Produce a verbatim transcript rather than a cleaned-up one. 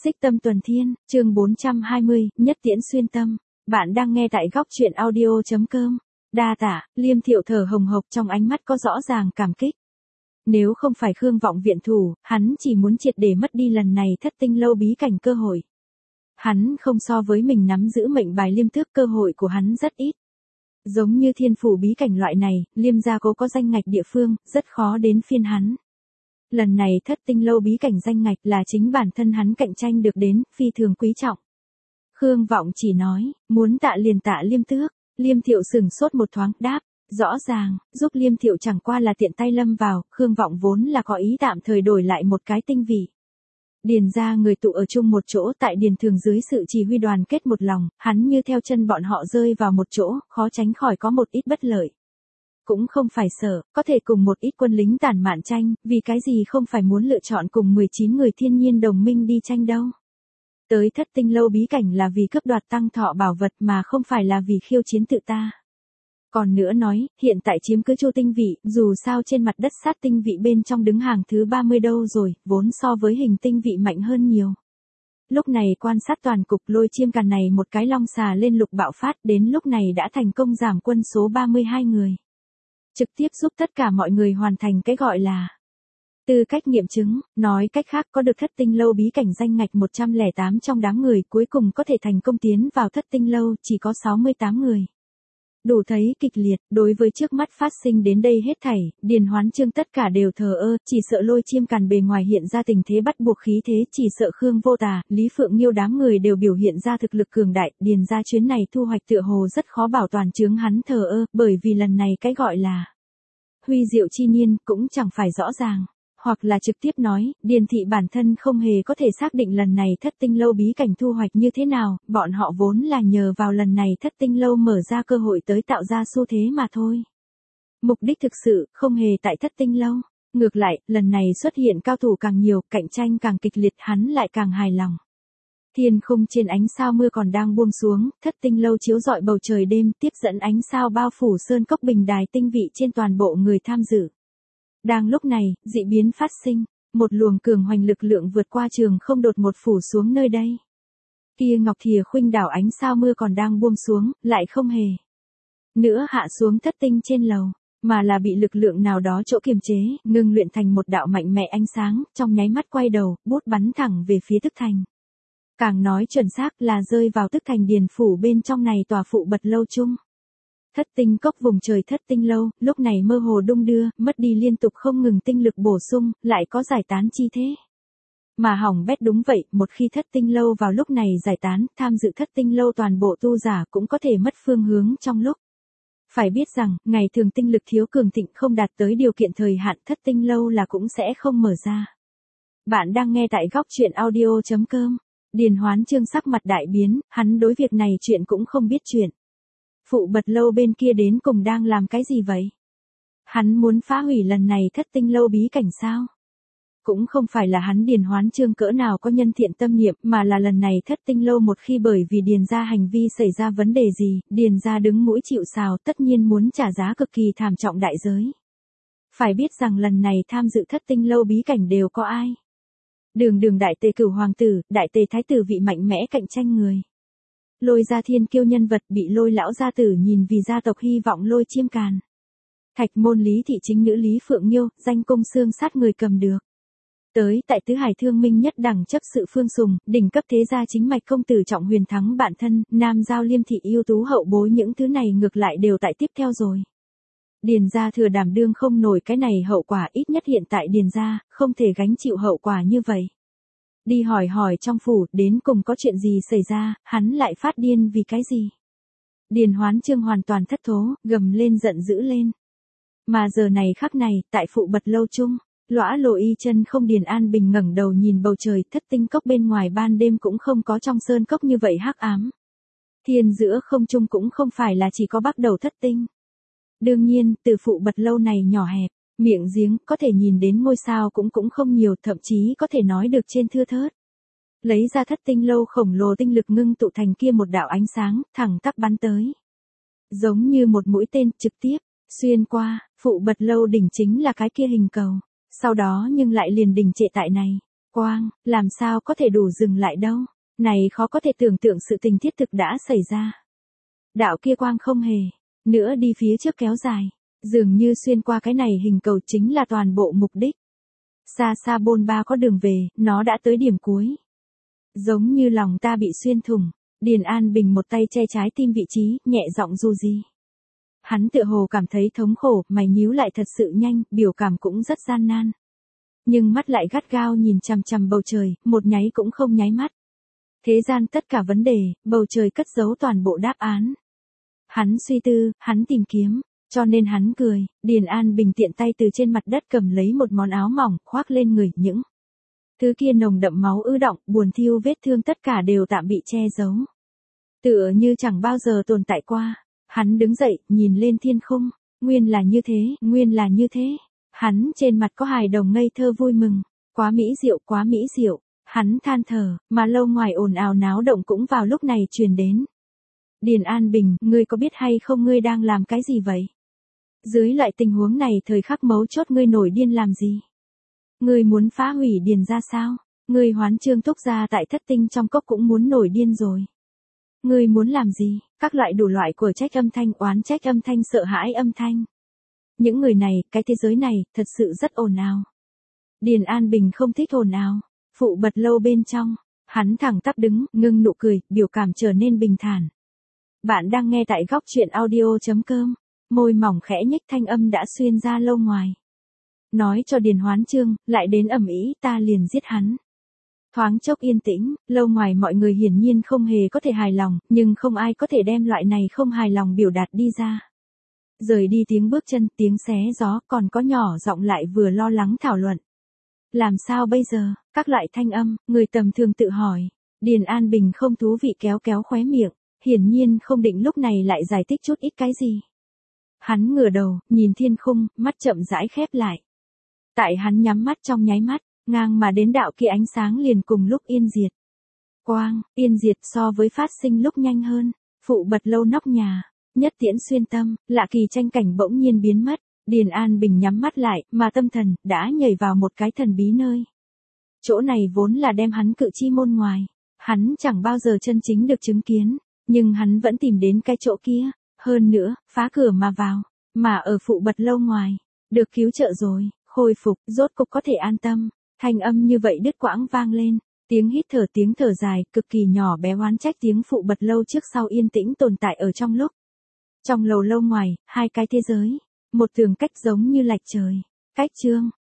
Xích Tâm Tuần Thiên, chương bốn trăm hai mươi, Nhất Tiễn Xuyên Tâm. Bạn đang nghe tại góc truyện audio chấm com. Đa tạ, Liêm Thiệu thở hồng hộc, trong ánh mắt có rõ ràng cảm kích. Nếu không phải Khương Vọng viện thủ, hắn chỉ muốn triệt để mất đi lần này thất tinh lâu bí cảnh cơ hội. Hắn không so với mình nắm giữ mệnh bài Liêm Tước, cơ hội của hắn rất ít. Giống như thiên phủ bí cảnh loại này, Liêm gia cố có danh ngạch địa phương, rất khó đến phiên hắn. Lần này thất tinh lâu bí cảnh danh ngạch là chính bản thân hắn cạnh tranh được đến, phi thường quý trọng. Khương Vọng chỉ nói, muốn tạ liền tạ Liêm Tước. Liêm Thiệu sừng sốt một thoáng, đáp, rõ ràng, giúp Liêm Thiệu chẳng qua là tiện tay lâm vào, Khương Vọng vốn là có ý tạm thời đổi lại một cái tinh vị. Điền ra người tụ ở chung một chỗ, tại Điền Thường dưới sự chỉ huy đoàn kết một lòng, hắn như theo chân bọn họ rơi vào một chỗ, khó tránh khỏi có một ít bất lợi. Cũng không phải sợ, có thể cùng một ít quân lính tản mạn tranh, vì cái gì không phải muốn lựa chọn cùng mười chín người thiên nhiên đồng minh đi tranh đâu. Tới thất tinh lâu bí cảnh là vì cướp đoạt tăng thọ bảo vật mà không phải là vì khiêu chiến tự ta. Còn nữa nói, hiện tại chiếm cứ Chu tinh vị, dù sao trên mặt đất sát tinh vị bên trong đứng hàng thứ ba mươi đâu rồi, vốn so với hình tinh vị mạnh hơn nhiều. Lúc này quan sát toàn cục, Lôi Chiêm Càn này một cái long xà lên lục bạo phát, đến lúc này đã thành công giảm quân số ba mươi hai người. Trực tiếp giúp tất cả mọi người hoàn thành cái gọi là tư cách nghiệm chứng, nói cách khác có được thất tinh lâu bí cảnh danh ngạch một trăm lẻ tám trong đám người cuối cùng có thể thành công tiến vào thất tinh lâu chỉ có sáu mươi tám người. Đủ thấy kịch liệt, đối với trước mắt phát sinh đến đây hết thảy, Điền Hoán Trương tất cả đều thờ ơ, chỉ sợ Lôi Chiêm Càn bề ngoài hiện ra tình thế bắt buộc khí thế, chỉ sợ Khương Vô Tà, Lý Phượng Nghiêu đám người đều biểu hiện ra thực lực cường đại, Điền ra chuyến này thu hoạch tựa hồ rất khó bảo toàn, chướng hắn thờ ơ, bởi vì lần này cái gọi là huy diệu chi niên cũng chẳng phải rõ ràng. Hoặc là trực tiếp nói, Điền thị bản thân không hề có thể xác định lần này thất tinh lâu bí cảnh thu hoạch như thế nào, bọn họ vốn là nhờ vào lần này thất tinh lâu mở ra cơ hội tới tạo ra xu thế mà thôi. Mục đích thực sự không hề tại thất tinh lâu. Ngược lại, lần này xuất hiện cao thủ càng nhiều, cạnh tranh càng kịch liệt, hắn lại càng hài lòng. Thiên khung trên ánh sao mưa còn đang buông xuống, thất tinh lâu chiếu rọi bầu trời đêm, tiếp dẫn ánh sao bao phủ sơn cốc bình đài tinh vị trên toàn bộ người tham dự. Đang lúc này, dị biến phát sinh, một luồng cường hoành lực lượng vượt qua trường không đột một phủ xuống nơi đây. Kia Ngọc Thìa Khuynh đảo ánh sao mưa còn đang buông xuống, lại không hề nữa hạ xuống thất tinh trên lầu, mà là bị lực lượng nào đó chỗ kiềm chế, ngưng luyện thành một đạo mạnh mẽ ánh sáng, trong nháy mắt quay đầu, bút bắn thẳng về phía Tức Thành. Càng nói chuẩn xác là rơi vào Tức Thành điền phủ bên trong này tòa phụ bật lâu chung. Thất tinh cốc vùng trời thất tinh lâu, lúc này mơ hồ đung đưa, mất đi liên tục không ngừng tinh lực bổ sung, lại có giải tán chi thế. Mà hỏng bét đúng vậy, một khi thất tinh lâu vào lúc này giải tán, tham dự thất tinh lâu toàn bộ tu giả cũng có thể mất phương hướng trong lúc. Phải biết rằng, ngày thường tinh lực thiếu cường thịnh không đạt tới điều kiện thời hạn, thất tinh lâu là cũng sẽ không mở ra. Bạn đang nghe tại góc truyện audio chấm com. Điền Hoán Trương sắc mặt đại biến, hắn đối việc này chuyện cũng không biết chuyện. Phụ bật lâu bên kia đến cùng đang làm cái gì vậy? Hắn muốn phá hủy lần này thất tinh lâu bí cảnh sao? Cũng không phải là hắn Điền Hoán Trương cỡ nào có nhân thiện tâm niệm, mà là lần này thất tinh lâu một khi bởi vì Điền gia hành vi xảy ra vấn đề gì, Điền gia đứng mũi chịu sào, tất nhiên muốn trả giá cực kỳ thảm trọng đại giới. Phải biết rằng lần này tham dự thất tinh lâu bí cảnh đều có ai? Đường đường đại tề cửu hoàng tử, đại tề thái tử vị mạnh mẽ cạnh tranh người. Lôi gia thiên kiêu nhân vật bị Lôi lão gia tử nhìn vì gia tộc hy vọng Lôi Chiêm Càn. Thạch môn Lý thị chính nữ Lý Phượng Nghiêu, danh công xương sát người cầm được. Tới tại tứ hải thương minh nhất đẳng chấp sự Phương Sùng, đỉnh cấp thế gia chính mạch công tử Trọng Huyền thắng bạn thân, nam giao Liêm thị ưu tú hậu bối, những thứ này ngược lại đều tại tiếp theo rồi. Điền gia thừa đảm đương không nổi cái này hậu quả, ít nhất hiện tại Điền gia không thể gánh chịu hậu quả như vậy. Đi hỏi hỏi trong phủ, đến cùng có chuyện gì xảy ra, hắn lại phát điên vì cái gì? Điền Hoán Trương hoàn toàn thất thố, gầm lên giận dữ lên. Mà giờ này khắc này, tại phụ bật lâu chung, lõa lộ y chân không Điền An Bình ngẩng đầu nhìn bầu trời, thất tinh cốc bên ngoài ban đêm cũng không có trong sơn cốc như vậy hắc ám. Thiên giữa không trung cũng không phải là chỉ có bắt đầu thất tinh. Đương nhiên, từ phụ bật lâu này nhỏ hẹp, miệng giếng có thể nhìn đến ngôi sao cũng cũng không nhiều, thậm chí có thể nói được trên thưa thớt. Lấy ra thất tinh lâu khổng lồ tinh lực ngưng tụ thành kia một đạo ánh sáng, thẳng tắp bắn tới. Giống như một mũi tên trực tiếp, xuyên qua, phụ bật lâu đỉnh chính là cái kia hình cầu. Sau đó nhưng lại liền đình trệ tại này. Quang, làm sao có thể đủ dừng lại đâu. Này khó có thể tưởng tượng sự tình thiết thực đã xảy ra. Đạo kia quang không hề nữa đi phía trước kéo dài, dường như xuyên qua cái này hình cầu chính là toàn bộ mục đích. Xa xa bôn ba có đường về, nó đã tới điểm cuối. Giống như lòng ta bị xuyên thủng, Điền An Bình một tay che trái tim vị trí, nhẹ giọng dù gì. Hắn tựa hồ cảm thấy thống khổ, mày nhíu lại thật sự nhanh, biểu cảm cũng rất gian nan. Nhưng mắt lại gắt gao nhìn chằm chằm bầu trời, một nháy cũng không nháy mắt. Thế gian tất cả vấn đề, bầu trời cất giấu toàn bộ đáp án. Hắn suy tư, hắn tìm kiếm, cho nên hắn cười. Điền An Bình tiện tay từ trên mặt đất cầm lấy một món áo mỏng, khoác lên người, những thứ kia nồng đậm máu ứ đọng, buồn thiêu vết thương tất cả đều tạm bị che giấu. Tựa như chẳng bao giờ tồn tại qua. Hắn đứng dậy, nhìn lên thiên khung, nguyên là như thế, nguyên là như thế. Hắn trên mặt có hài đồng ngây thơ vui mừng, quá mỹ diệu, quá mỹ diệu. Hắn than thở, mà lâu ngoài ồn ào náo động cũng vào lúc này truyền đến. Điền An Bình, ngươi có biết hay không ngươi đang làm cái gì vậy? Dưới loại tình huống này thời khắc mấu chốt ngươi nổi điên làm gì? Ngươi muốn phá hủy Điền ra sao? Ngươi Hoán Trương Thúc gia tại thất tinh trong cốc cũng muốn nổi điên rồi. Ngươi muốn làm gì? Các loại đủ loại của trách âm thanh, oán trách âm thanh, sợ hãi âm thanh. Những người này, cái thế giới này, thật sự rất ồn ào. Điền An Bình không thích ồn ào. Phụ bật lâu bên trong, hắn thẳng tắp đứng, ngưng nụ cười, biểu cảm trở nên bình thản. Bạn đang nghe tại góc truyện audio.com, môi mỏng khẽ nhếch thanh âm đã xuyên ra lâu ngoài. Nói cho Điền Hoán Trương, lại đến ầm ĩ ta liền giết hắn. Thoáng chốc yên tĩnh, lâu ngoài mọi người hiển nhiên không hề có thể hài lòng, nhưng không ai có thể đem loại này không hài lòng biểu đạt đi ra. Rời đi tiếng bước chân, tiếng xé gió, còn có nhỏ giọng lại vừa lo lắng thảo luận. Làm sao bây giờ, các loại thanh âm, người tầm thường tự hỏi. Điền An Bình không thú vị kéo kéo khóe miệng, hiển nhiên không định lúc này lại giải thích chút ít cái gì. Hắn ngửa đầu, nhìn thiên khung, mắt chậm rãi khép lại. Tại hắn nhắm mắt trong nháy mắt, ngang mà đến đạo kia ánh sáng liền cùng lúc yên diệt. Quang, yên diệt so với phát sinh lúc nhanh hơn. Phụ bật lâu nóc nhà, nhất tiễn xuyên tâm, lạ kỳ tranh cảnh bỗng nhiên biến mất. Điền An Bình nhắm mắt lại, mà tâm thần, đã nhảy vào một cái thần bí nơi. Chỗ này vốn là đem hắn cự chi môn ngoài. Hắn chẳng bao giờ chân chính được chứng kiến, nhưng hắn vẫn tìm đến cái chỗ kia. Hơn nữa, phá cửa mà vào, mà ở phụ bật lâu ngoài. Được cứu trợ rồi, khôi phục, rốt cục có thể an tâm. Thanh âm như vậy đứt quãng vang lên. Tiếng hít thở tiếng thở dài, cực kỳ nhỏ bé oán trách tiếng phụ bật lâu trước sau yên tĩnh tồn tại ở trong lúc. Trong lầu lâu ngoài, hai cái thế giới. Một tường cách giống như lạch trời. Cách chương,